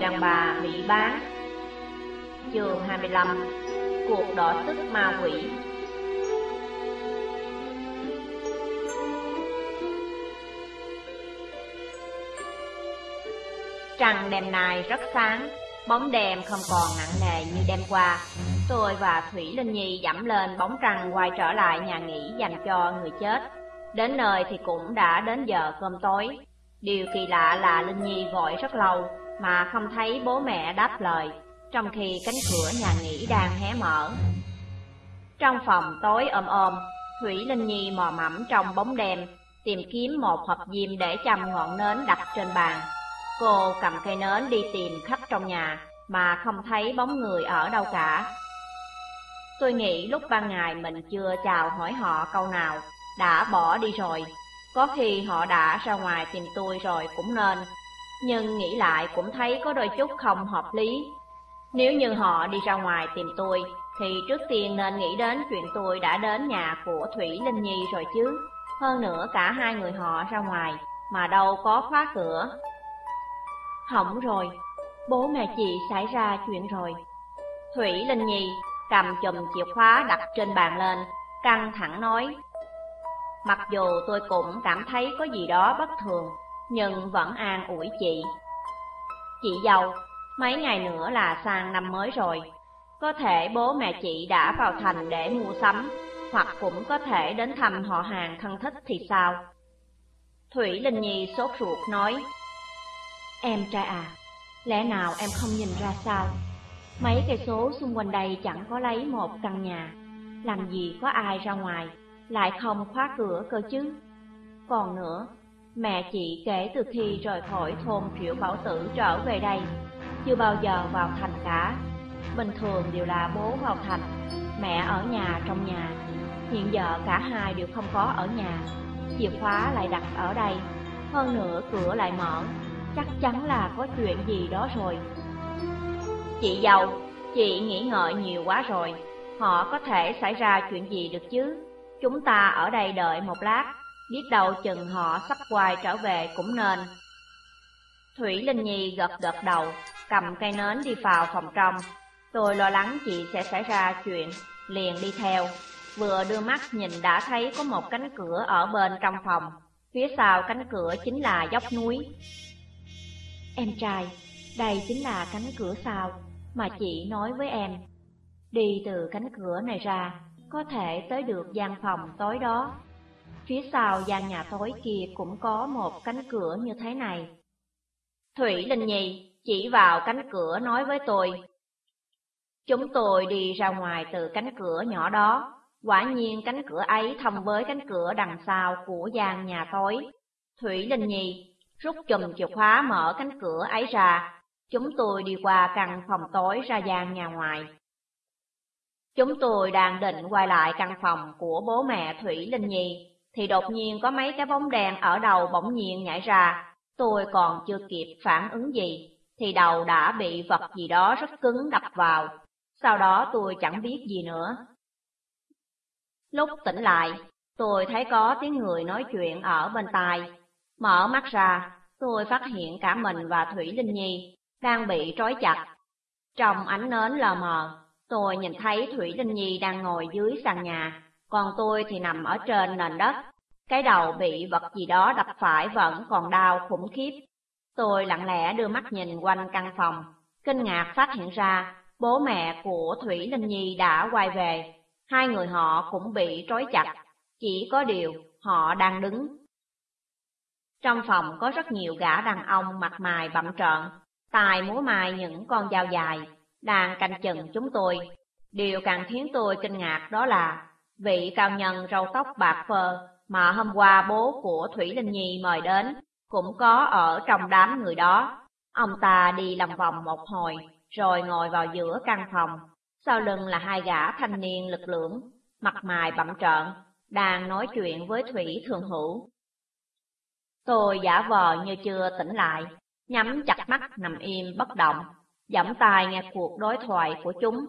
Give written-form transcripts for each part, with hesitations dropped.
đàn bà bị bán. Chương 25. Cuộc đọ sức ma quỷ. Trăng đêm nay rất sáng, bóng đêm không còn nặng nề như đêm qua. Tôi và Thủy Linh Nhi dẫm lên bóng trăng quay trở lại nhà nghỉ dành cho người chết. Đến nơi thì cũng đã đến giờ cơm tối. Điều kỳ lạ là Linh Nhi gọi rất lâu mà không thấy bố mẹ đáp lời, trong khi cánh cửa nhà nghỉ đang hé mở. Trong phòng tối ôm, Thủy Linh Nhi mò mẫm trong bóng đêm, tìm kiếm một hộp diêm để châm ngọn nến đặt trên bàn. Cô cầm cây nến đi tìm khắp trong nhà mà không thấy bóng người ở đâu cả. Tôi nghĩ lúc ban ngày mình chưa chào hỏi họ câu nào, đã bỏ đi rồi. Có khi họ đã ra ngoài tìm tôi rồi cũng nên. Nhưng nghĩ lại cũng thấy có đôi chút không hợp lý. Nếu như họ đi ra ngoài tìm tôi, thì trước tiên nên nghĩ đến chuyện tôi đã đến nhà của Thủy Linh Nhi rồi chứ. Hơn nữa cả hai người họ ra ngoài mà đâu có khóa cửa. Hỏng rồi, bố mẹ chị xảy ra chuyện rồi. Thủy Linh Nhi cầm chùm chìa khóa đặt trên bàn lên, căng thẳng nói. Mặc dù tôi cũng cảm thấy có gì đó bất thường, nhưng vẫn an ủi chị. Chị dâu, mấy ngày nữa là sang năm mới rồi. Có thể bố mẹ chị đã vào thành để mua sắm, hoặc cũng có thể đến thăm họ hàng thân thích thì sao? Thủy Linh Nhi sốt ruột nói. Em trai à, lẽ nào em không nhìn ra sao? Mấy cây số xung quanh đây chẳng có lấy một căn nhà, làm gì có ai ra ngoài, lại không khóa cửa cơ chứ. Còn nữa, mẹ chị kể từ khi rời khỏi thôn Triệu Bảo Tử trở về đây, chưa bao giờ vào thành cả. Bình thường đều là bố vào thành, mẹ ở nhà trong nhà. Hiện giờ cả hai đều không có ở nhà, chìa khóa lại đặt ở đây, hơn nữa cửa lại mở, chắc chắn là có chuyện gì đó rồi. Chị dâu, chị nghĩ ngợi nhiều quá rồi, họ có thể xảy ra chuyện gì được chứ? Chúng ta ở đây đợi một lát, biết đâu chừng họ sắp quay trở về cũng nên. Thủy Linh Nhi gật đầu, cầm cây nến đi vào phòng trong. Tôi lo lắng chị sẽ xảy ra chuyện, liền đi theo. Vừa đưa mắt nhìn đã thấy có một cánh cửa ở bên trong phòng, phía sau cánh cửa chính là dốc núi. Em trai, đây chính là cánh cửa sau mà chị nói với em. Đi từ cánh cửa này ra, có thể tới được gian phòng tối đó. Phía sau gian nhà tối kia cũng có một cánh cửa như thế này. Thủy Linh Nhi chỉ vào cánh cửa nói với tôi. Chúng tôi đi ra ngoài từ cánh cửa nhỏ đó. Quả nhiên cánh cửa ấy thông với cánh cửa đằng sau của gian nhà tối. Thủy Linh Nhi rút chùm chìa khóa mở cánh cửa ấy ra. Chúng tôi đi qua căn phòng tối ra gian nhà ngoài. Chúng tôi đang định quay lại căn phòng của bố mẹ Thủy Linh Nhi, thì đột nhiên có mấy cái bóng đèn ở đầu bỗng nhiên nhảy ra. Tôi còn chưa kịp phản ứng gì, thì đầu đã bị vật gì đó rất cứng đập vào. Sau đó tôi chẳng biết gì nữa. Lúc tỉnh lại, tôi thấy có tiếng người nói chuyện ở bên tai. Mở mắt ra, tôi phát hiện cả mình và Thủy Linh Nhi đang bị trói chặt. Trong ánh nến lờ mờ, tôi nhìn thấy Thủy Linh Nhi đang ngồi dưới sàn nhà, còn tôi thì nằm ở trên nền đất. Cái đầu bị vật gì đó đập phải vẫn còn đau khủng khiếp. Tôi lặng lẽ đưa mắt nhìn quanh căn phòng, kinh ngạc phát hiện ra bố mẹ của Thủy Linh Nhi đã quay về. Hai người họ cũng bị trói chặt, chỉ có điều họ đang đứng. Trong phòng có rất nhiều gã đàn ông mặt mày bặm trợn, tài múa mai những con dao dài, đang canh chừng chúng tôi. Điều càng khiến tôi kinh ngạc đó là vị cao nhân râu tóc bạc phơ mà hôm qua bố của Thủy Linh Nhi mời đến cũng có ở trong đám người đó. Ông ta đi lòng vòng một hồi rồi ngồi vào giữa căn phòng. Sau lưng là hai gã thanh niên lực lưỡng, mặt mày bặm trợn, đang nói chuyện với Thủy Thường Hữu. Tôi giả vờ như chưa tỉnh lại, nhắm chặt mắt nằm im bất động, giẫm tai nghe cuộc đối thoại của chúng.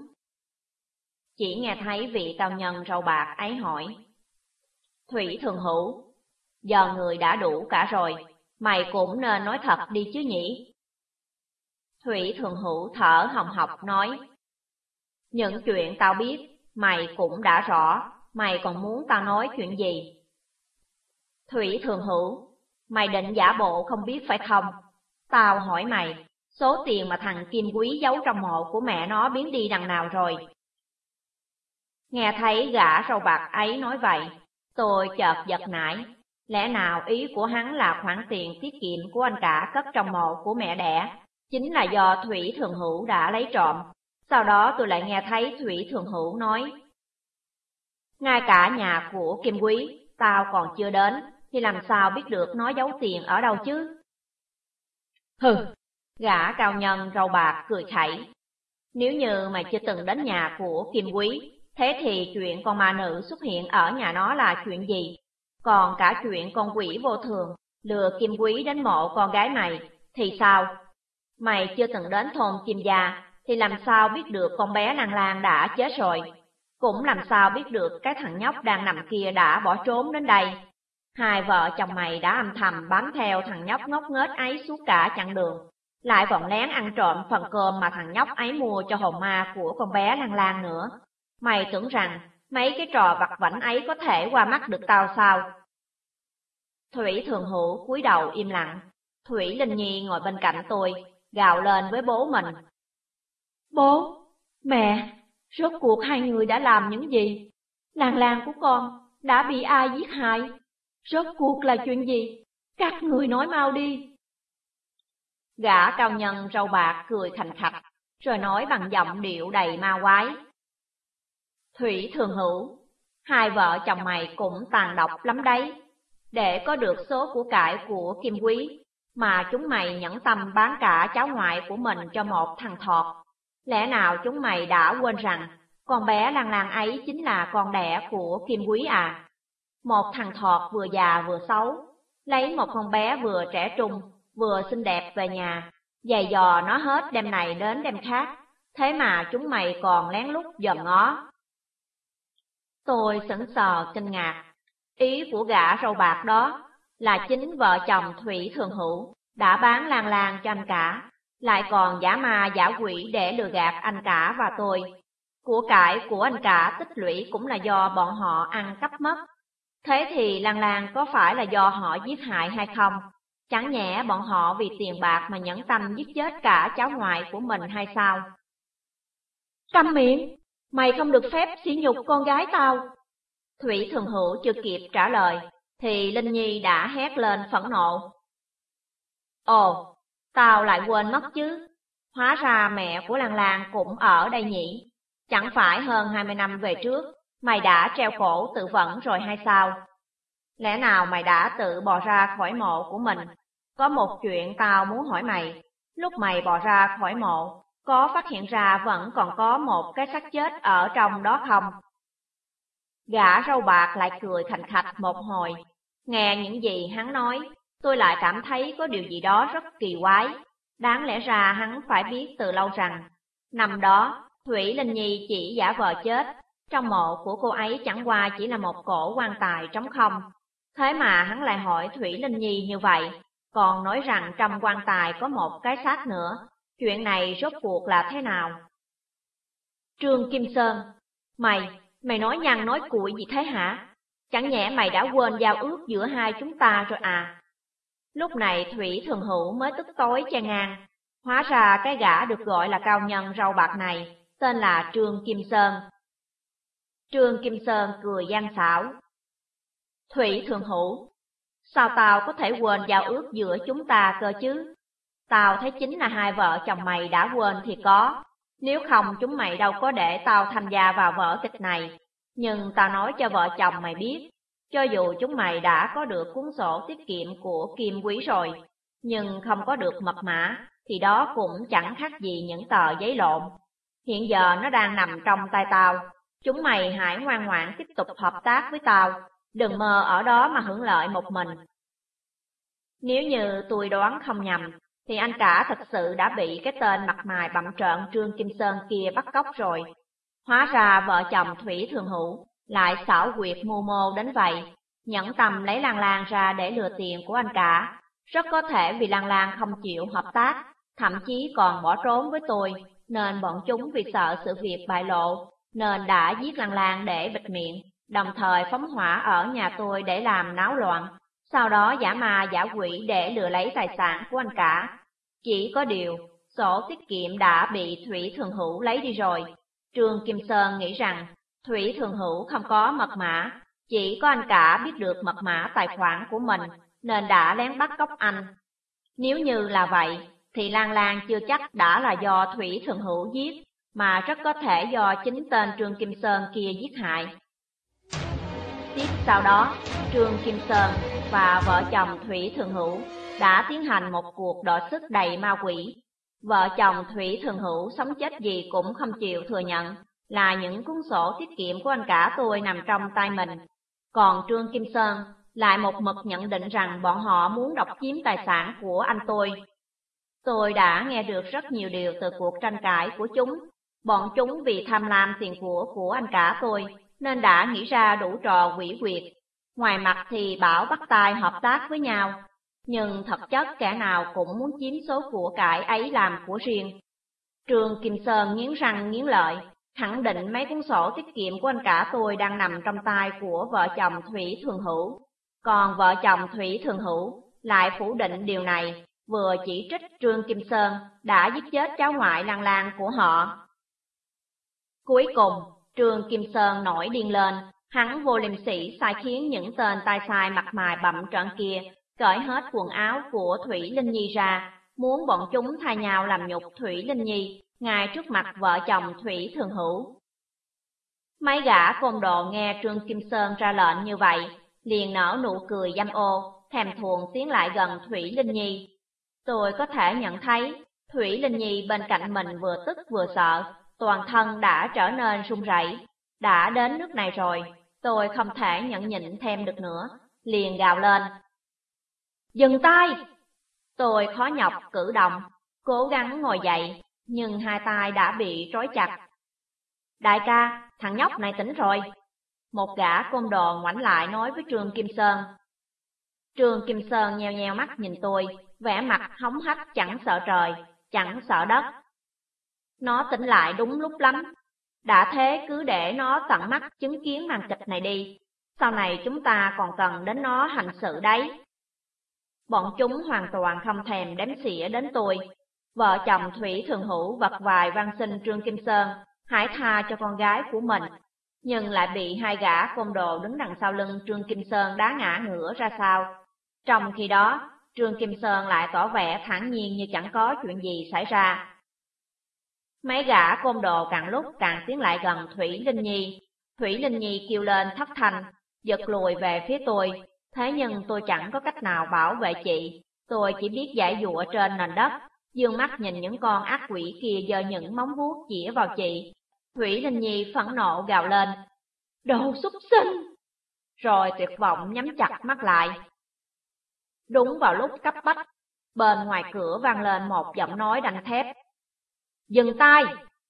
Chỉ nghe thấy vị cao nhân râu bạc ấy hỏi. Thủy Thường Hữu, giờ người đã đủ cả rồi, mày cũng nên nói thật đi chứ nhỉ? Thủy Thường Hữu thở hồng hộc nói, những chuyện tao biết, mày cũng đã rõ, mày còn muốn tao nói chuyện gì? Thủy Thường Hữu, mày định giả bộ không biết phải không? Tao hỏi mày, số tiền mà thằng Kim Quý giấu trong mộ của mẹ nó biến đi đằng nào rồi? Nghe thấy gã râu bạc ấy nói vậy, tôi chợt giật nảy. Lẽ nào ý của hắn là khoản tiền tiết kiệm của anh cả cất trong mộ của mẹ đẻ, chính là do Thủy Thường Hữu đã lấy trộm. Sau đó tôi lại nghe thấy Thủy Thường Hữu nói, ngay cả nhà của Kim Quý, tao còn chưa đến, thì làm sao biết được nó giấu tiền ở đâu chứ? Hừ, gã cao nhân râu bạc cười khẩy. Nếu như mày chưa từng đến nhà của Kim Quý, thế thì chuyện con ma nữ xuất hiện ở nhà nó là chuyện gì? Còn cả chuyện con quỷ vô thường lừa Kim Quý đến mộ con gái mày thì sao? Mày chưa từng đến thôn Kim Gia thì làm sao biết được con bé Lan Lan đã chết rồi? Cũng làm sao biết được cái thằng nhóc đang nằm kia đã bỏ trốn đến đây? Hai vợ chồng mày đã âm thầm bám theo thằng nhóc ngốc nghếch ấy suốt cả chặng đường, lại còn lén ăn trộm phần cơm mà thằng nhóc ấy mua cho hồn ma của con bé Lan Lan nữa. Mày tưởng rằng mấy cái trò vặt vãnh ấy có thể qua mắt được tao sao? Thủy Thường Hữu cúi đầu im lặng. Thủy Linh Nhi ngồi bên cạnh tôi, gào lên với bố mình. Bố, mẹ, rốt cuộc hai người đã làm những gì? Lan Lan của con đã bị ai giết hại? Rốt cuộc là chuyện gì? Các người nói mau đi. Gã cao nhân râu bạc cười khành khạch, rồi nói bằng giọng điệu đầy ma quái. Thủy Thường Hữu, hai vợ chồng mày cũng tàn độc lắm đấy. Để có được số của cải của Kim Quý, mà chúng mày nhẫn tâm bán cả cháu ngoại của mình cho một thằng thọt. Lẽ nào chúng mày đã quên rằng con bé Lan Lan ấy chính là con đẻ của Kim Quý à? Một thằng thọt vừa già vừa xấu, lấy một con bé vừa trẻ trung, vừa xinh đẹp về nhà, giày dò nó hết đêm này đến đêm khác, thế mà chúng mày còn lén lút dòm ngó. Tôi sững sờ kinh ngạc, ý của gã râu bạc đó là chính vợ chồng Thủy Thường Hữu đã bán Lan Lan cho anh cả, lại còn giả ma giả quỷ để lừa gạt anh cả và tôi. Của cải của anh cả tích lũy cũng là do bọn họ ăn cắp mất. Thế thì Lan Lan có phải là do họ giết hại hay không? Chẳng nhẽ bọn họ vì tiền bạc mà nhẫn tâm giết chết cả cháu ngoại của mình hay sao? Câm miệng! Mày không được phép sỉ nhục con gái tao! Thủy Thường Hữu chưa kịp trả lời, thì Linh Nhi đã hét lên phẫn nộ. Ồ, tao lại quên mất chứ. Hóa ra mẹ của Lan Lan cũng ở đây nhỉ? Chẳng phải hơn 20 năm về trước, mày đã treo cổ tự vẫn rồi hay sao? Lẽ nào mày đã tự bò ra khỏi mộ của mình? Có một chuyện tao muốn hỏi mày. Lúc mày bò ra khỏi mộ, có phát hiện ra vẫn còn có một cái xác chết ở trong đó không? Gã râu bạc lại cười khành khạch một hồi. Nghe những gì hắn nói, tôi lại cảm thấy có điều gì đó rất kỳ quái. Đáng lẽ ra hắn phải biết từ lâu rằng, năm đó, Thủy Linh Nhi chỉ giả vờ chết, trong mộ của cô ấy chẳng qua chỉ là một cổ quan tài trống không. Thế mà hắn lại hỏi Thủy Linh Nhi như vậy, còn nói rằng trong quan tài có một cái xác nữa. Chuyện này rốt cuộc là thế nào? Trương Kim Sơn, mày nói nhăng nói cuội gì thế hả? Chẳng nhẽ mày đã quên giao ước giữa hai chúng ta rồi à? Lúc này Thủy Thường Hữu mới tức tối chen ngang. Hóa ra cái gã được gọi là cao nhân râu bạc này tên là Trương Kim Sơn. Trương Kim Sơn cười gian xảo. Thủy Thường Hữu, sao tao có thể quên giao ước giữa chúng ta cơ chứ? Tao thấy chính là hai vợ chồng mày đã quên thì có. Nếu không chúng mày đâu có để tao tham gia vào vở kịch này. Nhưng tao nói cho vợ chồng mày biết, cho dù chúng mày đã có được cuốn sổ tiết kiệm của Kim Quý rồi, nhưng không có được mật mã, thì đó cũng chẳng khác gì những tờ giấy lộn. Hiện giờ nó đang nằm trong tay tao. Chúng mày hãy ngoan ngoãn tiếp tục hợp tác với tao, đừng mơ ở đó mà hưởng lợi một mình. Nếu như tôi đoán không nhầm, thì anh cả thật sự đã bị cái tên mặt mày bặm trợn Trương Kim Sơn kia bắt cóc rồi. Hóa ra vợ chồng Thủy Thường Hữu lại xảo quyệt mưu mô đến vậy, nhẫn tâm lấy Lan Lan ra để lừa tiền của anh cả. Rất có thể vì Lan Lan không chịu hợp tác, thậm chí còn bỏ trốn với tôi, nên bọn chúng vì sợ sự việc bại lộ, nên đã giết Lan Lan để bịt miệng, đồng thời phóng hỏa ở nhà tôi để làm náo loạn, sau đó giả ma giả quỷ để lừa lấy tài sản của anh cả. Chỉ có điều, sổ tiết kiệm đã bị Thủy Thường Hữu lấy đi rồi. Trương Kim Sơn nghĩ rằng Thủy Thường Hữu không có mật mã, chỉ có anh cả biết được mật mã tài khoản của mình, nên đã lén bắt cóc anh. Nếu như là vậy, thì Lan Lan chưa chắc đã là do Thủy Thường Hữu giết, mà rất có thể do chính tên Trương Kim Sơn kia giết hại. Tiếp sau đó, Trương Kim Sơn và vợ chồng Thủy Thường Hữu đã tiến hành một cuộc đọ sức đầy ma quỷ. Vợ chồng Thủy Thường Hữu sống chết gì cũng không chịu thừa nhận là những cuốn sổ tiết kiệm của anh cả tôi nằm trong tay mình. Còn Trương Kim Sơn lại một mực nhận định rằng bọn họ muốn độc chiếm tài sản của anh tôi. Tôi đã nghe được rất nhiều điều từ cuộc tranh cãi của chúng. Bọn chúng vì tham lam tiền của anh cả tôi, nên đã nghĩ ra đủ trò quỷ quyệt. Ngoài mặt thì bảo bắt tay hợp tác với nhau, nhưng thực chất kẻ nào cũng muốn chiếm số của cải ấy làm của riêng. Trương Kim Sơn nghiến răng nghiến lợi, khẳng định mấy cuốn sổ tiết kiệm của anh cả tôi đang nằm trong tay của vợ chồng Thủy Thường Hữu. Còn vợ chồng Thủy Thường Hữu lại phủ định điều này, vừa chỉ trích Trương Kim Sơn đã giết chết cháu ngoại Lan Lan của họ. Cuối cùng, Trương Kim Sơn nổi điên lên, hắn vô liêm sỉ sai khiến những tên tay sai mặt mày bặm trợn kia cởi hết quần áo của Thủy Linh Nhi ra, muốn bọn chúng thay nhau làm nhục Thủy Linh Nhi ngay trước mặt vợ chồng Thủy Thường Hữu. Mấy gã côn đồ nghe Trương Kim Sơn ra lệnh như vậy, liền nở nụ cười dâm ô, thèm thuồng tiến lại gần Thủy Linh Nhi. Tôi có thể nhận thấy, Thủy Linh Nhi bên cạnh mình vừa tức vừa sợ, toàn thân đã trở nên run rẩy. Đã đến nước này rồi, tôi không thể nhẫn nhịn thêm được nữa, liền gào lên. Dừng tay! Tôi khó nhọc cử động, cố gắng ngồi dậy, nhưng hai tay đã bị trói chặt. Đại ca, thằng nhóc này tỉnh rồi. Một gã côn đồ ngoảnh lại nói với Trương Kim Sơn. Trương Kim Sơn nheo nheo mắt nhìn tôi, vẻ mặt hống hách chẳng sợ trời, chẳng sợ đất. Nó tỉnh lại đúng lúc lắm. Đã thế cứ để nó tận mắt chứng kiến màn kịch này đi. Sau này chúng ta còn cần đến nó hành sự đấy. Bọn chúng hoàn toàn không thèm đếm xỉa đến tôi. Vợ chồng Thủy Thường Hữu vật vài van xin Trương Kim Sơn hãy tha cho con gái của mình, nhưng lại bị hai gã côn đồ đứng đằng sau lưng Trương Kim Sơn đá ngã ngửa ra sau. Trong khi đó, Trương Kim Sơn lại tỏ vẻ thản nhiên như chẳng có chuyện gì xảy ra. Mấy gã côn đồ càng lúc càng tiến lại gần Thủy Linh Nhi. Thủy Linh Nhi kêu lên thất thanh, giật lùi về phía tôi. Thế nhưng tôi chẳng có cách nào bảo vệ chị. Tôi chỉ biết giãy giụa trên nền đất, dương mắt nhìn những con ác quỷ kia giơ những móng vuốt chĩa vào chị. Thủy Linh Nhi phẫn nộ gào lên, đồ súc sinh! Rồi tuyệt vọng nhắm chặt mắt lại. Đúng vào lúc cấp bách, bên ngoài cửa vang lên một giọng nói đanh thép. Dừng tay!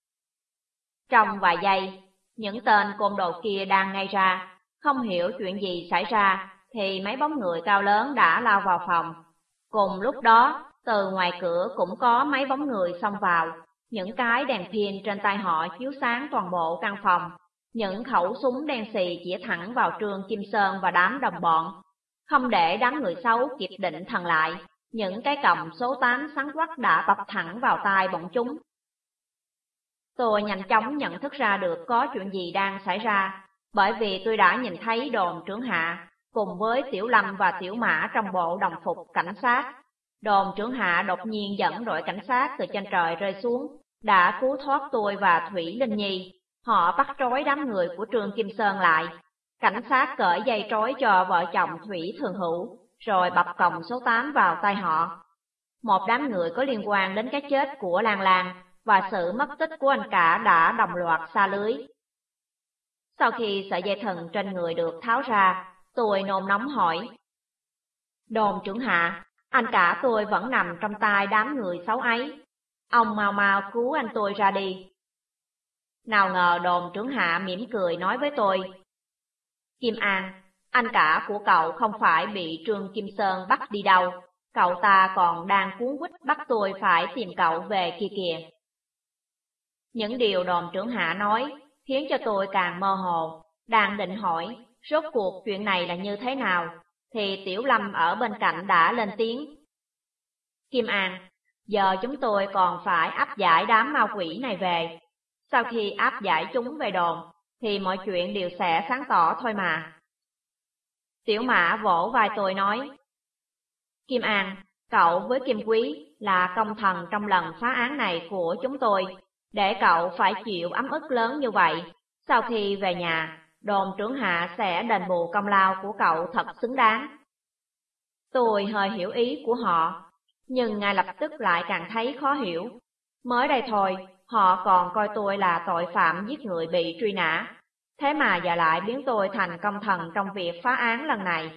Trong vài giây, những tên côn đồ kia đang ngây ra, không hiểu chuyện gì xảy ra, thì mấy bóng người cao lớn đã lao vào phòng. Cùng lúc đó, từ ngoài cửa cũng có mấy bóng người xông vào, những cái đèn pin trên tay họ chiếu sáng toàn bộ căn phòng, những khẩu súng đen xì chĩa thẳng vào Trương Kim Sơn và đám đồng bọn. Không để đám người xấu kịp định thần lại, những cái còng số 8 sáng quắc đã bập thẳng vào tai bọn chúng. Tôi nhanh chóng nhận thức ra được có chuyện gì đang xảy ra, bởi vì tôi đã nhìn thấy Đồn Trưởng Hạ cùng với Tiểu Lâm và Tiểu Mã trong bộ đồng phục cảnh sát. Đồn Trưởng Hạ đột nhiên dẫn đội cảnh sát từ trên trời rơi xuống, đã cứu thoát tôi và Thủy Linh Nhi. Họ bắt trói đám người của Trương Kim Sơn lại. Cảnh sát cởi dây trói cho vợ chồng Thủy Thường Hữu, rồi bập còng số 8 vào tay họ. Một đám người có liên quan đến cái chết của Lan Lan và sự mất tích của anh cả đã đồng loạt sa lưới. Sau khi sợi dây thừng trên người được tháo ra, tôi nôn nóng hỏi. Đồn Trưởng Hạ, anh cả tôi vẫn nằm trong tay đám người xấu ấy. Ông mau mau cứu anh tôi ra đi. Nào ngờ Đồn Trưởng Hạ mỉm cười nói với tôi. Kim An, anh cả của cậu không phải bị Trương Kim Sơn bắt đi đâu. cậu ta còn đang cuống quýt bắt tôi phải tìm cậu về kia kìa. Những điều đồn trưởng Hạ nói khiến cho tôi càng mơ hồ, đang định hỏi rốt cuộc chuyện này là như thế nào, thì Tiểu Lâm ở bên cạnh đã lên tiếng. Kim An, giờ chúng tôi còn phải áp giải đám ma quỷ này về. Sau khi áp giải chúng về đồn, thì mọi chuyện đều sẽ sáng tỏ thôi mà. Tiểu Mã vỗ vai tôi nói, Kim An, cậu với Kim Quý là công thần trong lần phá án này của chúng tôi, để cậu phải chịu ấm ức lớn như vậy. Sau khi về nhà, đồn trưởng Hạ sẽ đền bù công lao của cậu thật xứng đáng. Tôi hơi hiểu ý của họ, nhưng ngay lập tức lại càng thấy khó hiểu. Mới đây thôi, họ còn coi tôi là tội phạm giết người bị truy nã, thế mà giờ lại biến tôi thành công thần trong việc phá án lần này.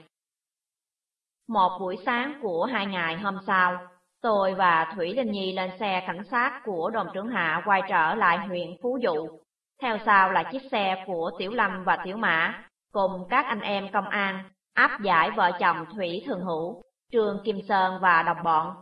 Một buổi sáng của 2 ngày hôm sau, tôi và Thủy Linh Nhi lên xe cảnh sát của đồn trưởng Hạ quay trở lại huyện Phú Dụ. Theo sau là chiếc xe của Tiểu Lâm và Tiểu Mã, cùng các anh em công an, áp giải vợ chồng Thủy Thường Hữu, Trương Kim Sơn và đồng bọn.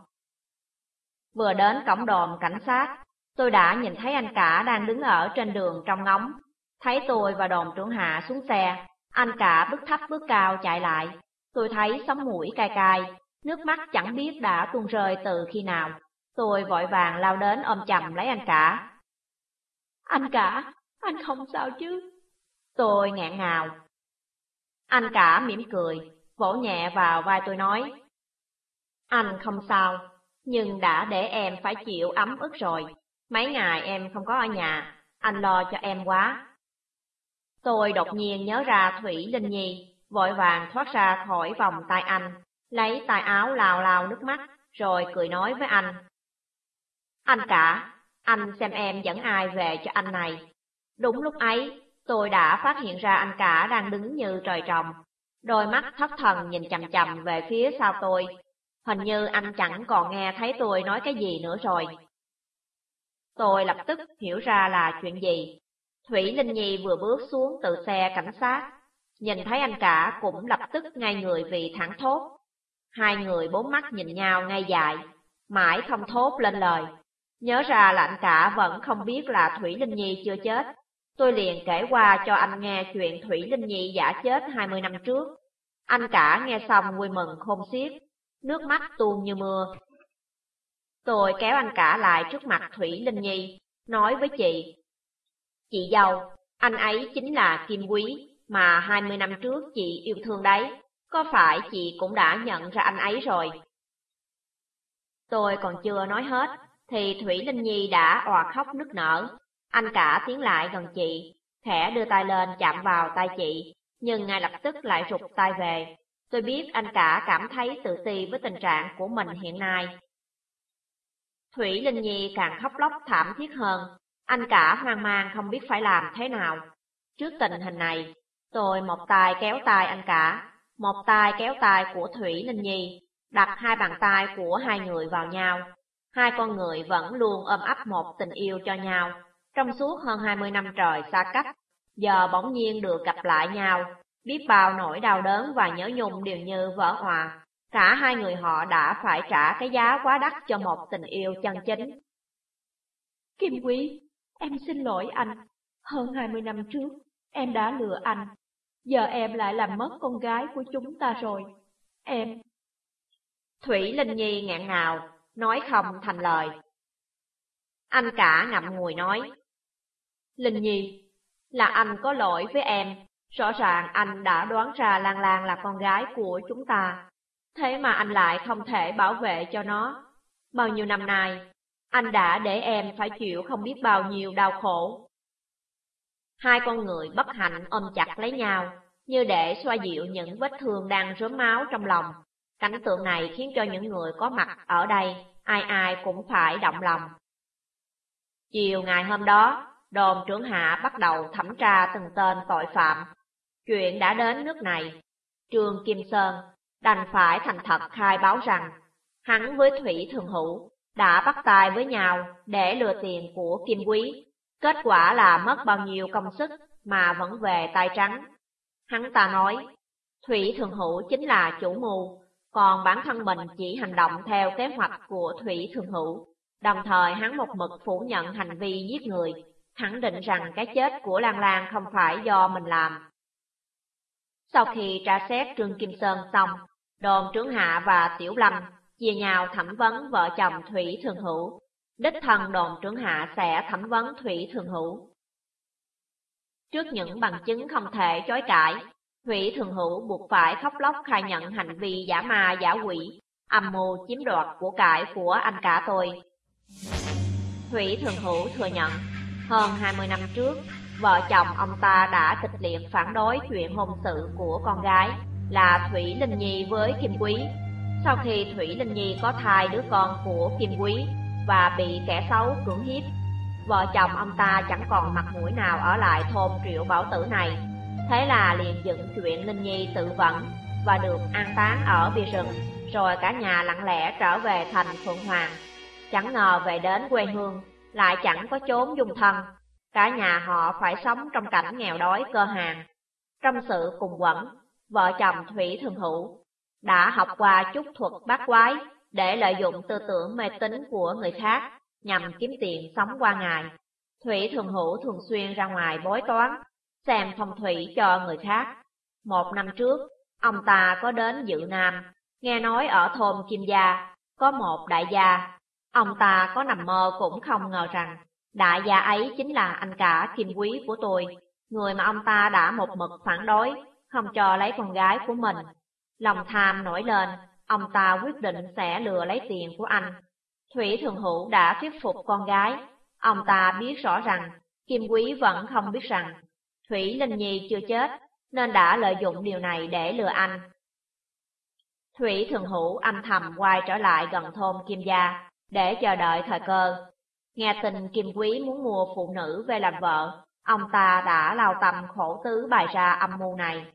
Vừa đến cổng đồn cảnh sát, tôi đã nhìn thấy anh Cả đang đứng ở trên đường trong ngóng. Thấy tôi và đồn trưởng Hạ xuống xe, anh Cả bước thấp bước cao chạy lại. Tôi thấy sống mũi cay cay, nước mắt chẳng biết đã tuôn rơi từ khi nào. Tôi vội vàng lao đến ôm chầm lấy anh Cả. Anh Cả, anh không sao chứ? Tôi nghẹn ngào. Anh Cả mỉm cười, vỗ nhẹ vào vai tôi nói, anh không sao, nhưng đã để em phải chịu ấm ức rồi. Mấy ngày em không có ở nhà, anh lo cho em quá. Tôi đột nhiên nhớ ra Thủy Linh Nhi, vội vàng thoát ra khỏi vòng tay anh, lấy tay áo lau lau nước mắt, rồi cười nói với anh. Anh Cả, anh xem em dẫn ai về cho anh này. Đúng lúc ấy, tôi đã phát hiện ra anh Cả đang đứng như trời trồng, đôi mắt thất thần nhìn chằm chằm về phía sau tôi. Hình như anh chẳng còn nghe thấy tôi nói cái gì nữa rồi. Tôi lập tức hiểu ra là chuyện gì. Thủy Linh Nhi vừa bước xuống từ xe cảnh sát, nhìn thấy anh Cả cũng lập tức ngay người vì thảng thốt. Hai người bốn mắt nhìn nhau ngay dại, mãi không thốt lên lời. Nhớ ra là anh Cả vẫn không biết là Thủy Linh Nhi chưa chết. Tôi liền kể qua cho anh nghe chuyện Thủy Linh Nhi giả chết 20 năm trước. Anh Cả nghe xong vui mừng khôn xiết, nước mắt tuôn như mưa. Tôi kéo anh Cả lại trước mặt Thủy Linh Nhi, nói với chị dâu, anh ấy chính là Kim Quý mà 20 năm trước chị yêu thương đấy, có phải chị cũng đã nhận ra anh ấy rồi? Tôi còn chưa nói hết, thì Thủy Linh Nhi đã òa khóc nức nở. Anh Cả tiến lại gần chị, khẽ đưa tay lên chạm vào tay chị, nhưng ngay lập tức lại rụt tay về. Tôi biết anh Cả cảm thấy tự ti với tình trạng của mình hiện nay. Thủy Linh Nhi càng khóc lóc thảm thiết hơn, anh Cả hoang mang không biết phải làm thế nào. Trước tình hình này, tôi một tay kéo tay anh Cả, một tay kéo tay của Thủy Linh Nhi, đặt hai bàn tay của hai người vào nhau. Hai con người vẫn luôn ôm ấp một tình yêu cho nhau, trong suốt hơn 20 năm trời xa cách, giờ bỗng nhiên được gặp lại nhau. Biết bao nỗi đau đớn và nhớ nhung đều như vỡ òa. Cả hai người họ đã phải trả cái giá quá đắt cho một tình yêu chân chính. Kim Quý, em xin lỗi anh. Hơn 20 năm trước, em đã lừa anh. Giờ em lại làm mất con gái của chúng ta rồi. Em... Thủy Linh Nhi nghẹn ngào, nói không thành lời. Anh Cả ngậm ngùi nói, Linh Nhi, là anh có lỗi với em. Rõ ràng anh đã đoán ra Lan Lan là con gái của chúng ta, thế mà anh lại không thể bảo vệ cho nó. Bao nhiêu năm nay, anh đã để em phải chịu không biết bao nhiêu đau khổ. Hai con người bất hạnh ôm chặt lấy nhau, như để xoa dịu những vết thương đang rớm máu trong lòng. Cảnh tượng này khiến cho những người có mặt ở đây, ai ai cũng phải động lòng. Chiều ngày hôm đó, đồn trưởng Hạ bắt đầu thẩm tra từng tên tội phạm. Chuyện đã đến nước này, Trương Kim Sơn đành phải thành thật khai báo rằng hắn với Thủy Thường Hữu đã bắt tay với nhau để lừa tiền của Kim Quý. Kết quả là mất bao nhiêu công sức mà vẫn về tay trắng. Hắn ta nói, Thủy Thường Hữu chính là chủ mưu, còn bản thân mình chỉ hành động theo kế hoạch của Thủy Thường Hữu. Đồng thời hắn một mực phủ nhận hành vi giết người, khẳng định rằng cái chết của Lan Lan không phải do mình làm. Sau khi tra xét Trương Kim Sơn xong, Đồn Trưởng Hạ và Tiểu Lâm chia nhau thẩm vấn vợ chồng Thủy Thường Hữu. Đích thân Đồn Trưởng Hạ sẽ thẩm vấn Thủy Thường Hữu. Trước những bằng chứng không thể chối cãi, Thủy Thường Hữu buộc phải khóc lóc khai nhận hành vi giả ma giả quỷ, âm mưu chiếm đoạt của cải của anh cả tôi. Thủy Thường Hữu thừa nhận, hơn 20 năm trước, vợ chồng ông ta đã kịch liệt phản đối chuyện hôn sự của con gái là Thủy Linh Nhi với Kim Quý. Sau khi Thủy Linh Nhi có thai đứa con của Kim Quý và bị kẻ xấu cưỡng hiếp, vợ chồng ông ta chẳng còn mặt mũi nào ở lại thôn Triệu Bảo Tử này. Thế là liền dựng chuyện Linh Nhi tự vẫn và được an táng ở bìa rừng, rồi cả nhà lặng lẽ trở về thành Phượng Hoàng. Chẳng ngờ về đến quê hương, lại chẳng có chốn dung thân. Cả nhà họ phải sống trong cảnh nghèo đói cơ hàn. Trong sự cùng quẫn, vợ chồng Thủy Thường Hữu đã học qua chút thuật bát quái để lợi dụng tư tưởng mê tín của người khác nhằm kiếm tiền sống qua ngày. Thủy Thường Hữu thường xuyên ra ngoài bói toán, xem phong thủy cho người khác. Một năm trước, ông ta có đến Dự Nam, nghe nói ở thôn Kim Gia có một đại gia. Ông ta có nằm mơ cũng không ngờ rằng đại gia ấy chính là anh cả Kim Quý của tôi, người mà ông ta đã một mực phản đối, không cho lấy con gái của mình. Lòng tham nổi lên, ông ta quyết định sẽ lừa lấy tiền của anh. Thủy Thường Hữu đã thuyết phục con gái. Ông ta biết rõ rằng Kim Quý vẫn không biết rằng Thủy Linh Nhi chưa chết, nên đã lợi dụng điều này để lừa anh. Thủy Thường Hữu âm thầm quay trở lại gần thôn Kim Gia để chờ đợi thời cơ. Nghe tin Kim Quý muốn mua phụ nữ về làm vợ, ông ta đã lao tâm khổ tứ bày ra âm mưu này.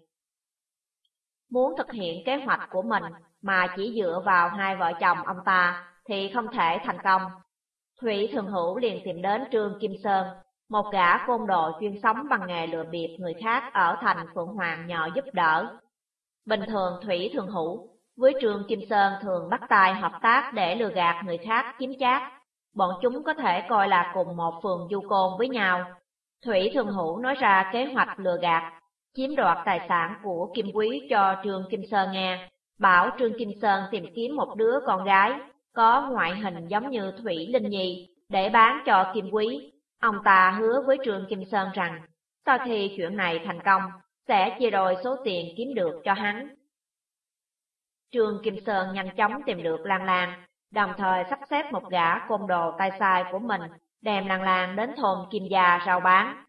Muốn thực hiện kế hoạch của mình mà chỉ dựa vào hai vợ chồng ông ta thì không thể thành công. Thủy Thường Hữu liền tìm đến Trương Kim Sơn, một gã côn đồ chuyên sống bằng nghề lừa bịp người khác ở thành Phượng Hoàng nhờ giúp đỡ. Bình thường Thủy Thường Hữu với Trương Kim Sơn thường bắt tay hợp tác để lừa gạt người khác chiếm chác. Bọn chúng có thể coi là cùng một phường du côn với nhau. Thủy Thường Hữu nói ra kế hoạch lừa gạt, chiếm đoạt tài sản của Kim Quý cho Trương Kim Sơn nghe, bảo Trương Kim Sơn tìm kiếm một đứa con gái có ngoại hình giống như Thủy Linh Nhi để bán cho Kim Quý. Ông ta hứa với Trương Kim Sơn rằng sau khi chuyện này thành công sẽ chia đôi số tiền kiếm được cho hắn. Trương Kim Sơn nhanh chóng tìm được Lan Lan, đồng thời sắp xếp một gã côn đồ tay sai của mình đem Lan Lan đến thôn Kim Gia rao bán.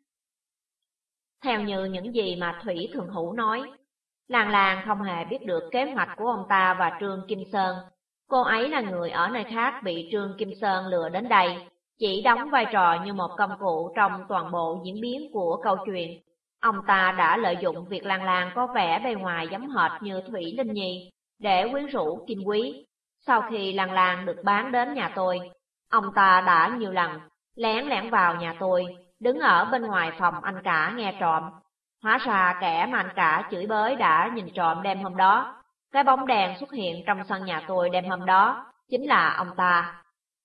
Theo như những gì mà Thủy Thường Hữu nói, Lan Lan không hề biết được kế hoạch của ông ta và Trương Kim Sơn. Cô ấy là người ở nơi khác bị Trương Kim Sơn lừa đến đây, chỉ đóng vai trò như một công cụ trong toàn bộ diễn biến của câu chuyện. Ông ta đã lợi dụng việc Lan Lan có vẻ bề ngoài giống hệt như Thủy Linh Nhi để quyến rũ Kim Quý. Sau khi Lan Lan được bán đến nhà tôi, ông ta đã nhiều lần lén lẻn vào nhà tôi, đứng ở bên ngoài phòng anh cả nghe trộm. Hóa ra kẻ mà anh cả chửi bới đã nhìn trộm đêm hôm đó. Cái bóng đèn xuất hiện trong sân nhà tôi đêm hôm đó chính là ông ta.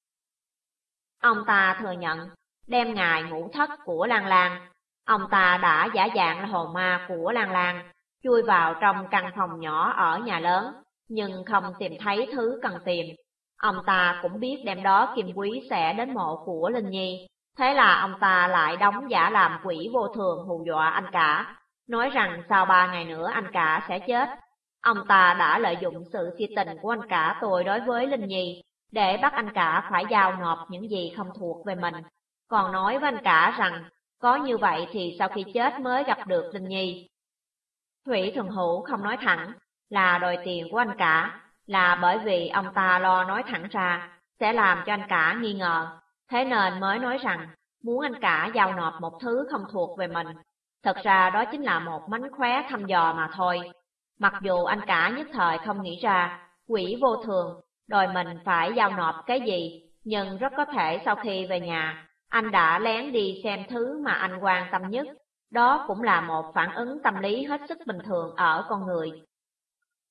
Ông ta thừa nhận đêm ngày ngủ thất của Lan Lan, ông ta đã giả dạng là hồn ma của Lan Lan, chui vào trong căn phòng nhỏ ở nhà lớn, nhưng không tìm thấy thứ cần tìm. Ông ta cũng biết đêm đó Kim Quý sẽ đến mộ của Linh Nhi, thế là ông ta lại đóng giả làm quỷ vô thường hù dọa anh cả, nói rằng sau 3 ngày nữa anh cả sẽ chết. Ông ta đã lợi dụng sự si tình của anh cả tôi đối với Linh Nhi để bắt anh cả phải giao nộp những gì không thuộc về mình, còn nói với anh cả rằng có như vậy thì sau khi chết mới gặp được Linh Nhi. Thủy Thường Hữu không nói thẳng là đòi tiền của anh cả, là bởi vì ông ta lo nói thẳng ra sẽ làm cho anh cả nghi ngờ, thế nên mới nói rằng muốn anh cả giao nộp một thứ không thuộc về mình. Thật ra đó chính là một mánh khóe thăm dò mà thôi. Mặc dù anh cả nhất thời không nghĩ ra quỷ vô thường đòi mình phải giao nộp cái gì, nhưng rất có thể sau khi về nhà, anh đã lén đi xem thứ mà anh quan tâm nhất. Đó cũng là một phản ứng tâm lý hết sức bình thường ở con người.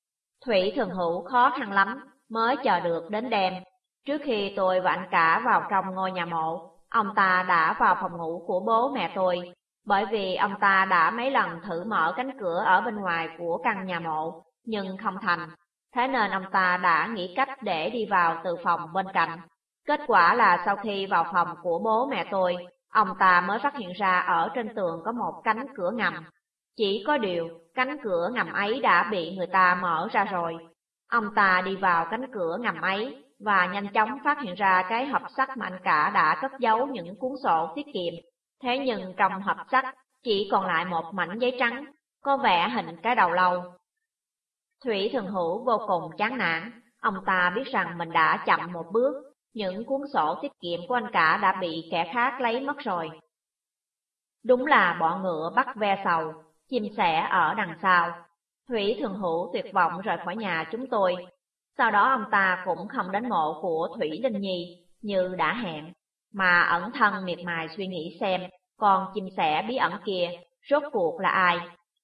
Thủy Thường Hữu khó khăn lắm mới chờ được đến đêm. Trước khi tôi và anh cả vào trong ngôi nhà mộ, ông ta đã vào phòng ngủ của bố mẹ tôi, bởi vì ông ta đã mấy lần thử mở cánh cửa ở bên ngoài của căn nhà mộ, nhưng không thành. Thế nên ông ta đã nghĩ cách để đi vào từ phòng bên cạnh. Kết quả là sau khi vào phòng của bố mẹ tôi, ông ta mới phát hiện ra ở trên tường có một cánh cửa ngầm. Chỉ có điều, cánh cửa ngầm ấy đã bị người ta mở ra rồi. Ông ta đi vào cánh cửa ngầm ấy và nhanh chóng phát hiện ra cái hộp sắt mà anh cả đã cất giấu những cuốn sổ tiết kiệm. Thế nhưng trong hộp sắt chỉ còn lại một mảnh giấy trắng, có vẽ hình cái đầu lâu. Thủy Thường Hữu vô cùng chán nản, ông ta biết rằng mình đã chậm một bước, những cuốn sổ tiết kiệm của anh cả đã bị kẻ khác lấy mất rồi. Đúng là bọ ngựa bắt ve sầu, chim sẻ ở đằng sau. Thủy Thường Hữu tuyệt vọng rời khỏi nhà chúng tôi. Sau đó ông ta cũng không đến mộ của Thủy Linh Nhi như đã hẹn, mà ẩn thân miệt mài suy nghĩ xem con chim sẻ bí ẩn kia rốt cuộc là ai.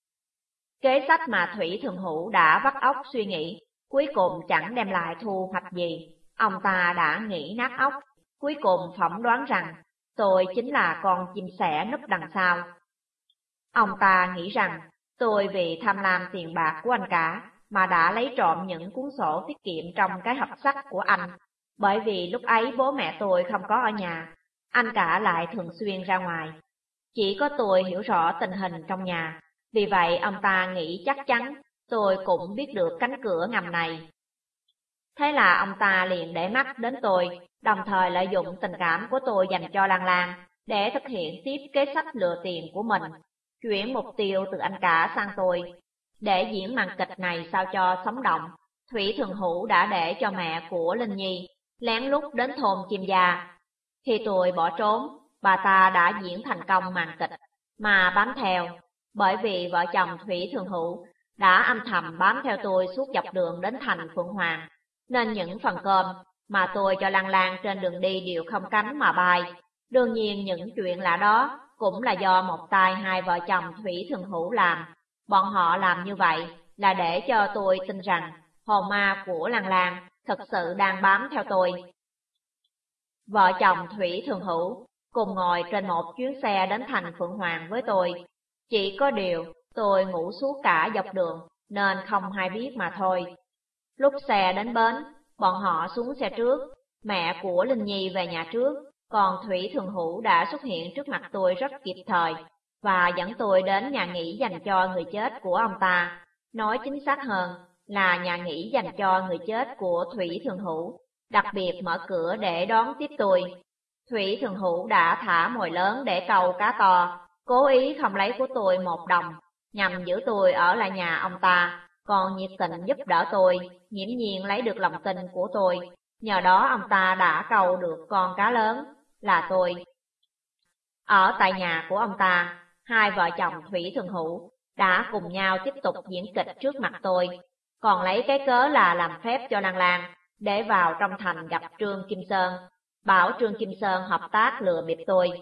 Kế sách mà Thủy Thường Hữu đã vắt óc suy nghĩ, cuối cùng chẳng đem lại thu hoạch gì. Ông ta đã nghĩ nát óc, cuối cùng phỏng đoán rằng tôi chính là con chim sẻ núp đằng sau. Ông ta nghĩ rằng tôi vì tham lam tiền bạc của anh cả mà đã lấy trộm những cuốn sổ tiết kiệm trong cái hộp sắt của anh. Bởi vì lúc ấy bố mẹ tôi không có ở nhà, anh cả lại thường xuyên ra ngoài. Chỉ có tôi hiểu rõ tình hình trong nhà, vì vậy ông ta nghĩ chắc chắn tôi cũng biết được cánh cửa ngầm này. Thế là ông ta liền để mắt đến tôi, đồng thời lợi dụng tình cảm của tôi dành cho Lan Lan để thực hiện tiếp kế sách lừa tiền của mình, chuyển mục tiêu từ anh cả sang tôi. Để diễn màn kịch này sao cho sống động, Thủy Thường Hữu đã để cho mẹ của Linh Nhi lén lút đến thôn Chim Gia. Khi tôi bỏ trốn, bà ta đã diễn thành công màn kịch mà bám theo, bởi vì vợ chồng Thủy Thường Hữu đã âm thầm bám theo tôi suốt dọc đường đến thành Phượng Hoàng, nên những phần cơm mà tôi cho Lan Lan trên đường đi đều không cánh mà bay. Đương nhiên những chuyện lạ đó cũng là do một tay hai vợ chồng Thủy Thường Hữu làm. Bọn họ làm như vậy là để cho tôi tin rằng hồn ma của Lan Lan thực sự đang bám theo tôi. Vợ chồng Thủy Thường Hữu cùng ngồi trên một chuyến xe đến thành Phượng Hoàng với tôi. Chỉ có điều tôi ngủ suốt cả dọc đường nên không hay biết mà thôi. Lúc xe đến bến, bọn họ xuống xe trước, mẹ của Linh Nhi về nhà trước, còn Thủy Thường Hữu đã xuất hiện trước mặt tôi rất kịp thời và dẫn tôi đến nhà nghỉ dành cho người chết của ông ta. Nói chính xác hơn là nhà nghỉ dành cho người chết của Thủy Thường Hữu, đặc biệt mở cửa để đón tiếp tôi. Thủy Thường Hữu đã thả mồi lớn để câu cá to, cố ý không lấy của tôi 1 đồng, nhằm giữ tôi ở lại nhà ông ta, còn nhiệt tình giúp đỡ tôi, nghiễm nhiên lấy được lòng tin của tôi. Nhờ đó ông ta đã câu được con cá lớn, là tôi. Ở tại nhà của ông ta, hai vợ chồng Thủy Thường Hữu đã cùng nhau tiếp tục diễn kịch trước mặt tôi, còn lấy cái cớ là làm phép cho Lan Lan để vào trong thành gặp Trương Kim Sơn, bảo Trương Kim Sơn hợp tác lừa bịp tôi.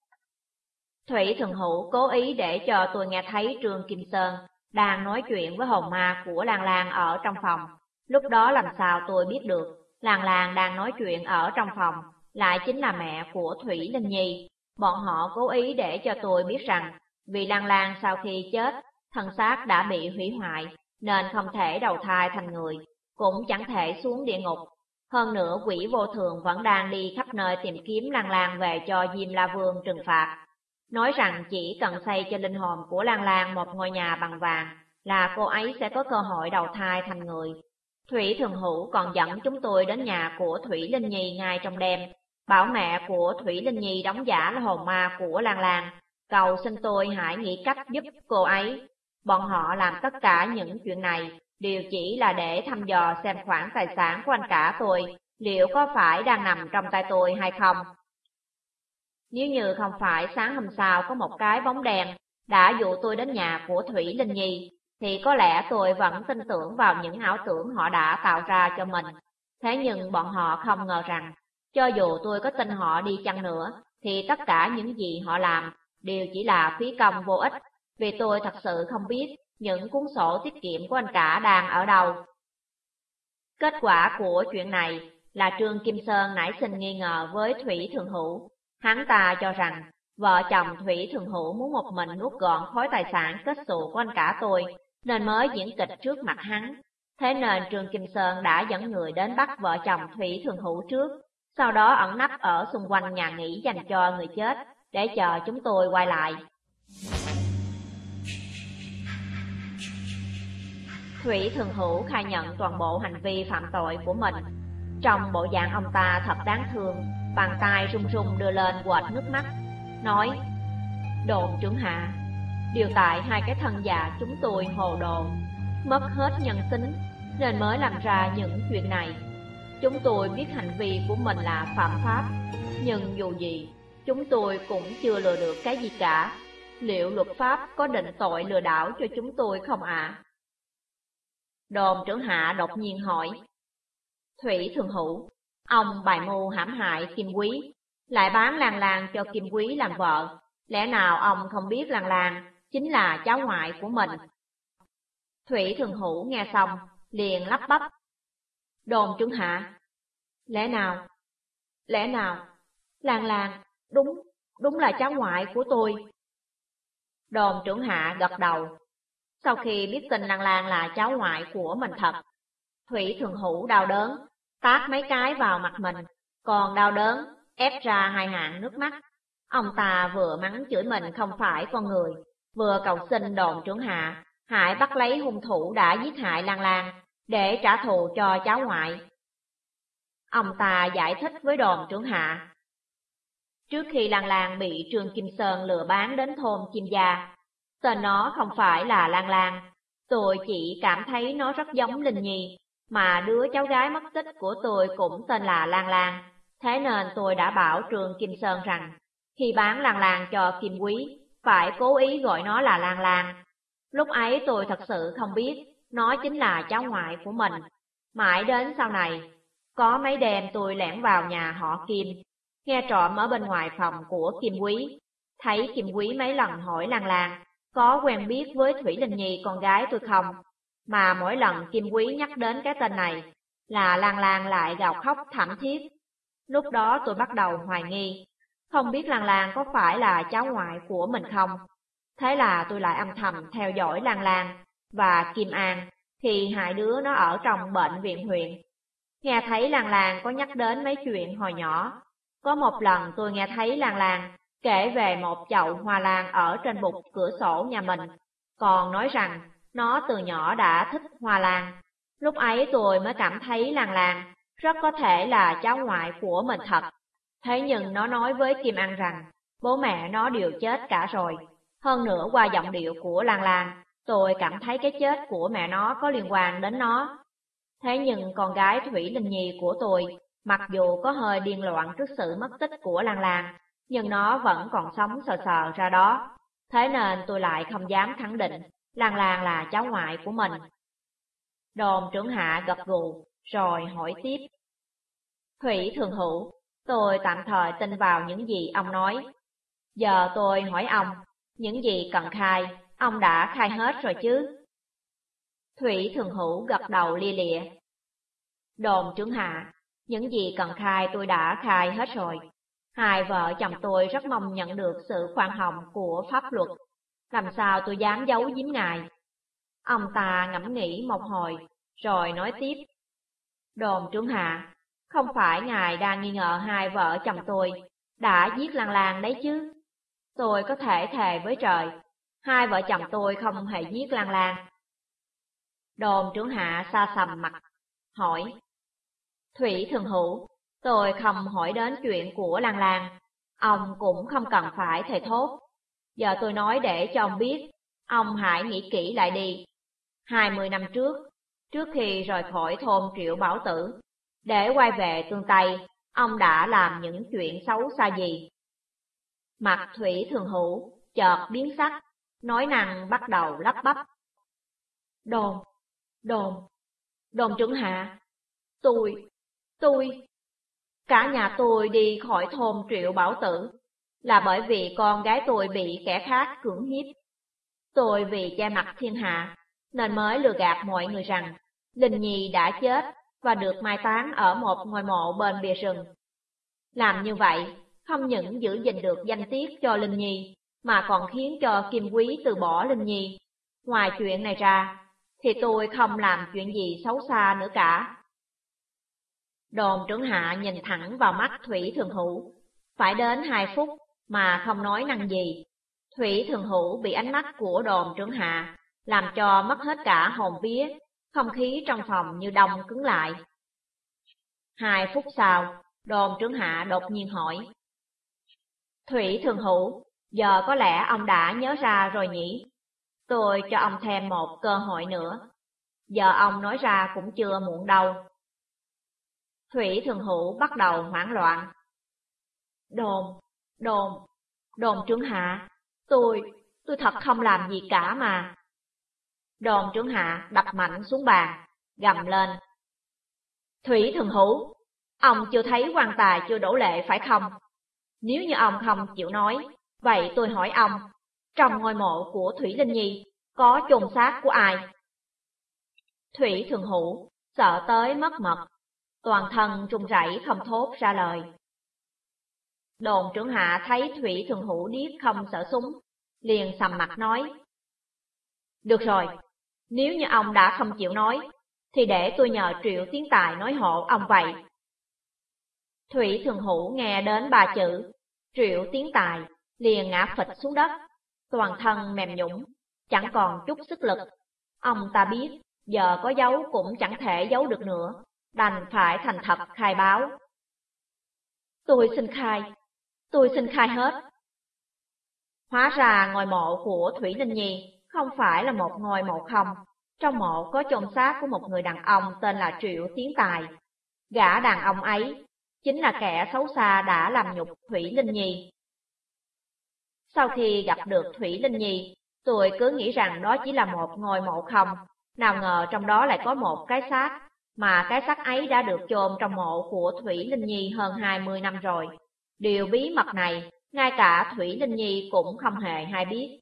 Thủy Thường Hữu cố ý để cho tôi nghe thấy Trương Kim Sơn đang nói chuyện với hồn ma của Lan Lan ở trong phòng. Lúc đó làm sao tôi biết được Lan Lan đang nói chuyện ở trong phòng lại chính là mẹ của Thủy Linh Nhi. Bọn họ cố ý để cho tôi biết rằng vì Lan Lan sau khi chết, thân xác đã bị hủy hoại nên không thể đầu thai thành người, cũng chẳng thể xuống địa ngục. Hơn nữa quỷ vô thường vẫn đang đi khắp nơi tìm kiếm Lan Lan về cho Diêm La Vương trừng phạt. Nói rằng chỉ cần xây cho linh hồn của Lan Lan một ngôi nhà bằng vàng là cô ấy sẽ có cơ hội đầu thai thành người. Thủy Thường Hữu còn dẫn chúng tôi đến nhà của Thủy Linh Nhi ngay trong đêm, bảo mẹ của Thủy Linh Nhi đóng giả là hồn ma của Lan Lan, cầu xin tôi hãy nghĩ cách giúp cô ấy. Bọn họ làm tất cả những chuyện này đều chỉ là để thăm dò xem khoản tài sản của anh cả tôi liệu có phải đang nằm trong tay tôi hay không. Nếu như không phải sáng hôm sau có một cái bóng đèn đã dụ tôi đến nhà của Thủy Linh Nhi, thì có lẽ tôi vẫn tin tưởng vào những ảo tưởng họ đã tạo ra cho mình. Thế nhưng bọn họ không ngờ rằng, cho dù tôi có tin họ đi chăng nữa, thì tất cả những gì họ làm đều chỉ là phí công vô ích, vì tôi thật sự không biết những cuốn sổ tiết kiệm của anh cả đang ở đâu. Kết quả của chuyện này là Trương Kim Sơn nảy sinh nghi ngờ với Thủy Thường Hữu. Hắn ta cho rằng vợ chồng Thủy Thường Hữu muốn một mình nuốt gọn khối tài sản kết xù của anh cả tôi, nên mới diễn kịch trước mặt hắn. Thế nên Trương Kim Sơn đã dẫn người đến bắt vợ chồng Thủy Thường Hữu trước, sau đó ẩn nấp ở xung quanh nhà nghỉ dành cho người chết, để chờ chúng tôi quay lại. Thủy Thường Hữu khai nhận toàn bộ hành vi phạm tội của mình. Trong bộ dạng ông ta thật đáng thương, bàn tay run run đưa lên quệt nước mắt, nói: Đồn trưởng hạ, điều tại hai cái thân già chúng tôi hồ đồ, mất hết nhân tính, nên mới làm ra những chuyện này. Chúng tôi biết hành vi của mình là phạm pháp, nhưng dù gì, chúng tôi cũng chưa lừa được cái gì cả. Liệu luật pháp có định tội lừa đảo cho chúng tôi không ạ? Đồn trưởng hạ đột nhiên hỏi: Thủy Thường Hữu, ông bày mưu hãm hại Kim Quý, lại bán Lan Lan cho Kim Quý làm vợ. Lẽ nào ông không biết Lan Lan chính là cháu ngoại của mình? Thủy Thường Hữu nghe xong, liền lắp bắp: Đồn trưởng hạ, lẽ nào, Lan Lan đúng là cháu ngoại của tôi. Đồn trưởng hạ gật đầu. Sau khi biết tin Lan Lan là cháu ngoại của mình thật, Thủy Thường Hữu đau đớn, tát mấy cái vào mặt mình, còn đau đớn ép ra hai hàng nước mắt. Ông ta vừa mắng chửi mình không phải con người, vừa cầu xin đồn trưởng hạ hãy bắt lấy hung thủ đã giết hại Lan Lan để trả thù cho cháu ngoại. Ông ta giải thích với đồn trưởng hạ: Trước khi Lan Lan bị Trương Kim Sơn lừa bán đến thôn Kim Gia, tên nó không phải là Lan Lan. Tôi chỉ cảm thấy nó rất giống Linh Nhi, mà đứa cháu gái mất tích của tôi cũng tên là Lan Lan. Thế nên tôi đã bảo Trương Kim Sơn rằng khi bán Lan Lan cho Kim Quý, phải cố ý gọi nó là Lan Lan. Lúc ấy tôi thật sự không biết nó chính là cháu ngoại của mình. Mãi đến sau này, có mấy đêm tôi lẻn vào nhà họ Kim, nghe trộm ở bên ngoài phòng của Kim Quý, thấy Kim Quý mấy lần hỏi Lan Lan có quen biết với Thủy Linh Nhi con gái tôi không, mà mỗi lần Kim Quý nhắc đến cái tên này là Lan Lan lại gào khóc thảm thiết. Lúc đó tôi bắt đầu hoài nghi, không biết Lan Lan có phải là cháu ngoại của mình không. Thế là tôi lại âm thầm theo dõi Lan Lan và Kim An khi hai đứa nó ở trong bệnh viện huyện. Nghe thấy Lan Lan có nhắc đến mấy chuyện hồi nhỏ. Có một lần tôi nghe thấy Lan Lan kể về một chậu hoa lan ở trên bục cửa sổ nhà mình, còn nói rằng nó từ nhỏ đã thích hoa lan. Lúc ấy tôi mới cảm thấy Lan Lan rất có thể là cháu ngoại của mình thật. Thế nhưng nó nói với Kim An rằng bố mẹ nó đều chết cả rồi. Hơn nữa qua giọng điệu của Lan Lan, tôi cảm thấy cái chết của mẹ nó có liên quan đến nó. Thế nhưng con gái Thủy Linh Nhi của tôi, mặc dù có hơi điên loạn trước sự mất tích của Lan Lan, nhưng nó vẫn còn sống sờ sờ ra đó. Thế nên tôi lại không dám khẳng định Lan Lan là cháu ngoại của mình. Đồn trưởng hạ gật gù, rồi hỏi tiếp: Thủy Thường Hữu, tôi tạm thời tin vào những gì ông nói. Giờ tôi hỏi ông, những gì cần khai, ông đã khai hết rồi chứ? Thủy Thường Hữu gật đầu lia lịa. Đồn trưởng hạ, những gì cần khai tôi đã khai hết rồi. Hai vợ chồng tôi rất mong nhận được sự khoan hồng của pháp luật. Làm sao tôi dám giấu giếm ngài? Ông ta ngẫm nghĩ một hồi, rồi nói tiếp: Đồn trưởng hạ, không phải ngài đang nghi ngờ hai vợ chồng tôi đã giết Lan Lan đấy chứ? Tôi có thể thề với trời, hai vợ chồng tôi không hề giết Lan Lan. Đồn trưởng hạ sa sầm mặt, hỏi: Thủy Thường Hữu, tôi không hỏi đến chuyện của Lan Lan, ông cũng không cần phải thề thốt. Giờ tôi nói để cho ông biết, ông hãy nghĩ kỹ lại đi. 20 năm trước khi rời khỏi thôn Triệu Bảo Tử, để quay về Tương Tây, ông đã làm những chuyện xấu xa gì? Mặt Thủy Thường Hữu chợt biến sắc, nói năng bắt đầu lắp bắp. Đồn trưởng hạ, tôi, cả nhà tôi đi khỏi thôn Triệu Bảo Tử là bởi vì con gái tôi bị kẻ khác cưỡng hiếp. Tôi vì che mặt thiên hạ nên mới lừa gạt mọi người rằng Linh Nhi đã chết và được mai táng ở một ngôi mộ bên bìa rừng. Làm như vậy, không những giữ gìn được danh tiết cho Linh Nhi, mà còn khiến cho Kim Quý từ bỏ Linh Nhi. Ngoài chuyện này ra, thì tôi không làm chuyện gì xấu xa nữa cả. Đồn trưởng hạ nhìn thẳng vào mắt Thủy Thường Hữu, phải đến 2 phút mà không nói năng gì. Thủy Thường Hữu bị ánh mắt của đồn trưởng hạ làm cho mất hết cả hồn vía, không khí trong phòng như đông cứng lại. 2 phút sau, đồn trưởng hạ đột nhiên hỏi: Thủy Thường Hữu, giờ có lẽ ông đã nhớ ra rồi nhỉ? Tôi cho ông thêm một cơ hội nữa. Giờ ông nói ra cũng chưa muộn đâu. Thủy Thường Hữu bắt đầu hoảng loạn. Đồn trưởng hạ, tôi thật không làm gì cả mà. Đồn trưởng hạ đập mạnh xuống bàn, gầm lên: Thủy Thường Hữu, ông chưa thấy quan tài chưa đổ lệ phải không? Nếu như ông không chịu nói, vậy tôi hỏi ông, trong ngôi mộ của Thủy Linh Nhi có chôn xác của ai? Thủy Thường Hữu sợ tới mất mật, toàn thân run rẩy không thốt ra lời. Đồn trưởng hạ thấy Thủy Thường Hữu điếc không sợ súng, liền sầm mặt nói: Được rồi, nếu như ông đã không chịu nói, thì để tôi nhờ Triệu Tiến Tài nói hộ ông vậy. Thủy Thường Hữu nghe đến 3 chữ Triệu Tiến Tài, liền ngã phịch xuống đất, toàn thân mềm nhũn, chẳng còn chút sức lực. Ông ta biết, giờ có giấu cũng chẳng thể giấu được nữa, đành phải thành thật khai báo. Tôi xin khai hết. Hóa ra ngôi mộ của Thủy Linh Nhi không phải là một ngôi mộ không. Trong mộ có chôn xác của một người đàn ông tên là Triệu Tiến Tài. Gã đàn ông ấy chính là kẻ xấu xa đã làm nhục Thủy Linh Nhi. Sau khi gặp được Thủy Linh Nhi, tôi cứ nghĩ rằng đó chỉ là một ngôi mộ không. Nào ngờ trong đó lại có một cái xác, mà cái xác ấy đã được chôn trong mộ của Thủy Linh Nhi hơn 20 năm rồi. Điều bí mật này, ngay cả Thủy Linh Nhi cũng không hề hay biết.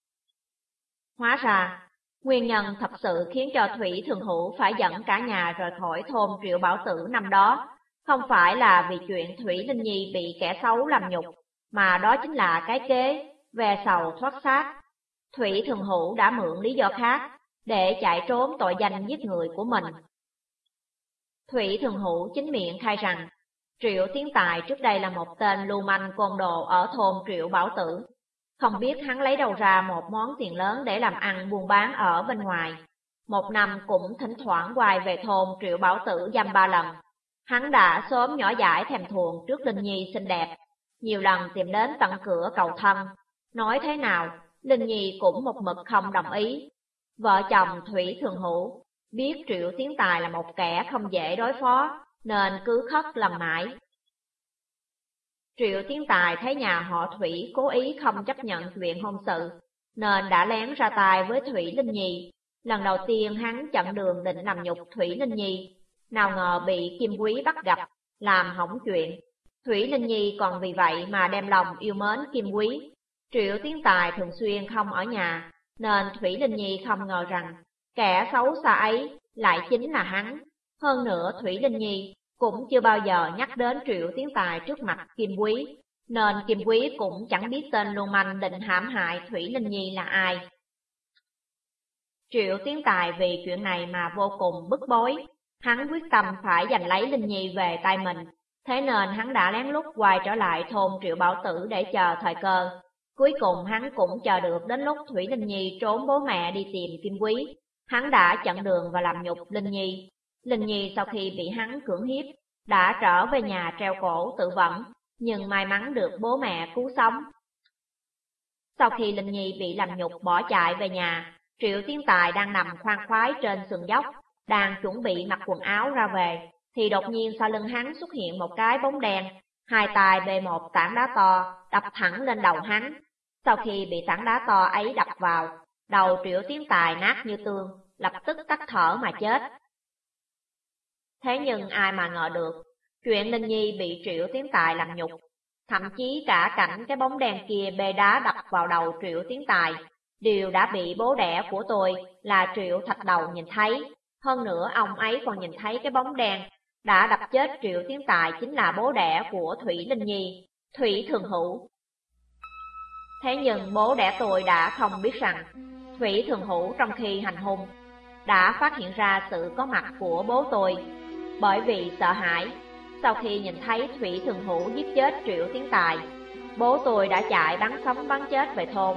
Hóa ra, nguyên nhân thật sự khiến cho Thủy Thường Hữu phải dẫn cả nhà rời khỏi thôn Triệu Bảo Tử năm đó, không phải là vì chuyện Thủy Linh Nhi bị kẻ xấu làm nhục, mà đó chính là cái kế về sầu thoát xác. Thủy Thường Hữu đã mượn lý do khác để chạy trốn tội danh giết người của mình. Thủy Thường Hữu chính miệng khai rằng Triệu Tiến Tài trước đây là một tên lưu manh côn đồ ở thôn Triệu Bảo Tử. Không biết hắn lấy đâu ra một món tiền lớn để làm ăn buôn bán ở bên ngoài. Một năm cũng thỉnh thoảng quay về thôn Triệu Bảo Tử dăm 3 lần. Hắn đã sớm nhỏ dãi thèm thuồng trước Linh Nhi xinh đẹp, nhiều lần tìm đến tận cửa cầu thân. Nói thế nào, Linh Nhi cũng một mực không đồng ý. Vợ chồng Thủy Thường Hữu biết Triệu Tiến Tài là một kẻ không dễ đối phó, nên cứ khất làm mãi. Triệu Tiến Tài thấy nhà họ Thủy cố ý không chấp nhận chuyện hôn sự, nên đã lén ra tay với Thủy Linh Nhi. Lần đầu tiên hắn chặn đường định làm nhục Thủy Linh Nhi, nào ngờ bị Kim Quý bắt gặp, làm hỏng chuyện. Thủy Linh Nhi còn vì vậy mà đem lòng yêu mến Kim Quý. Triệu Tiến Tài thường xuyên không ở nhà, nên Thủy Linh Nhi không ngờ rằng kẻ xấu xa ấy lại chính là hắn. Hơn nữa Thủy Linh Nhi cũng chưa bao giờ nhắc đến Triệu Tiến Tài trước mặt Kim Quý, nên Kim Quý cũng chẳng biết tên lưu manh định hãm hại Thủy Linh Nhi là ai. Triệu Tiến Tài vì chuyện này mà vô cùng bức bối, hắn quyết tâm phải giành lấy Linh Nhi về tay mình, thế nên hắn đã lén lút quay trở lại thôn Triệu Bảo Tử để chờ thời cơ. Cuối cùng hắn cũng chờ được đến lúc Thủy Linh Nhi trốn bố mẹ đi tìm Kim Quý. Hắn đã chặn đường và làm nhục Linh Nhi. Linh Nhi sau khi bị hắn cưỡng hiếp, đã trở về nhà treo cổ tự vẫn, nhưng may mắn được bố mẹ cứu sống. Sau khi Linh Nhi bị làm nhục bỏ chạy về nhà, Triệu Tiến Tài đang nằm khoan khoái trên sườn dốc, đang chuẩn bị mặc quần áo ra về, thì đột nhiên sau lưng hắn xuất hiện một cái bóng đen, hai tay bê một tảng đá to, đập thẳng lên đầu hắn. Sau khi bị tảng đá to ấy đập vào, đầu Triệu Tiến Tài nát như tương, lập tức tắt thở mà chết. Thế nhưng ai mà ngờ được, chuyện Linh Nhi bị Triệu Tiến Tài làm nhục, thậm chí cả cảnh cái bóng đen kia bê đá đập vào đầu Triệu Tiến Tài, đều đã bị bố đẻ của tôi là Triệu Thạch Đầu nhìn thấy. Hơn nữa ông ấy còn nhìn thấy cái bóng đen đã đập chết Triệu Tiến Tài chính là bố đẻ của Thủy Linh Nhi, Thủy Thường Hữu. Thế nhưng bố đẻ tôi đã không biết rằng Thủy Thường Hữu trong khi hành hung đã phát hiện ra sự có mặt của bố tôi. Bởi vì sợ hãi, sau khi nhìn thấy Thủy Thường Hữu giết chết Triệu Tiến Tài, bố tôi đã chạy bắn sống bắn chết về thôn.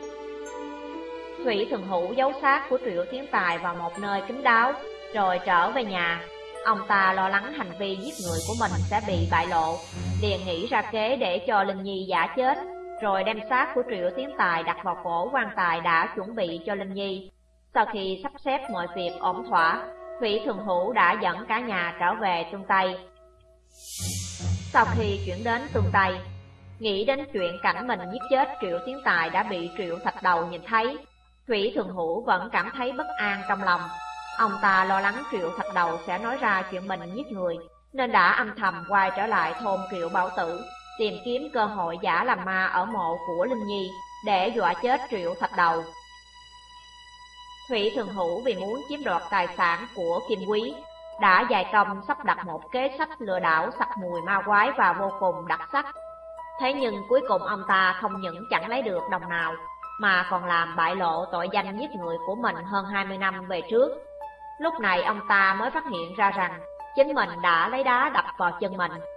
Thủy Thường Hữu giấu xác của Triệu Tiến Tài vào một nơi kín đáo, rồi trở về nhà. Ông ta lo lắng hành vi giết người của mình sẽ bị bại lộ, liền nghĩ ra kế để cho Linh Nhi giả chết, rồi đem xác của Triệu Tiến Tài đặt vào cổ quan tài đã chuẩn bị cho Linh Nhi. Sau khi sắp xếp mọi việc ổn thỏa, Thủy Thường Hữu đã dẫn cả nhà trở về Tương Tây. Sau khi chuyển đến Tương Tây, nghĩ đến chuyện cảnh mình giết chết Triệu Tiến Tài đã bị Triệu Thạch Đầu nhìn thấy, Thủy Thường Hữu vẫn cảm thấy bất an trong lòng. Ông ta lo lắng Triệu Thạch Đầu sẽ nói ra chuyện mình giết người, nên đã âm thầm quay trở lại thôn Triệu Bảo Tử, tìm kiếm cơ hội giả làm ma ở mộ của Linh Nhi để dọa chết Triệu Thạch Đầu. Thủy Thường Hữu vì muốn chiếm đoạt tài sản của Kim Quý, đã dày công sắp đặt một kế sách lừa đảo sặc mùi ma quái và vô cùng đặc sắc. Thế nhưng cuối cùng ông ta không những chẳng lấy được đồng nào, mà còn làm bại lộ tội danh giết người của mình hơn 20 năm về trước. Lúc này ông ta mới phát hiện ra rằng chính mình đã lấy đá đập vào chân mình.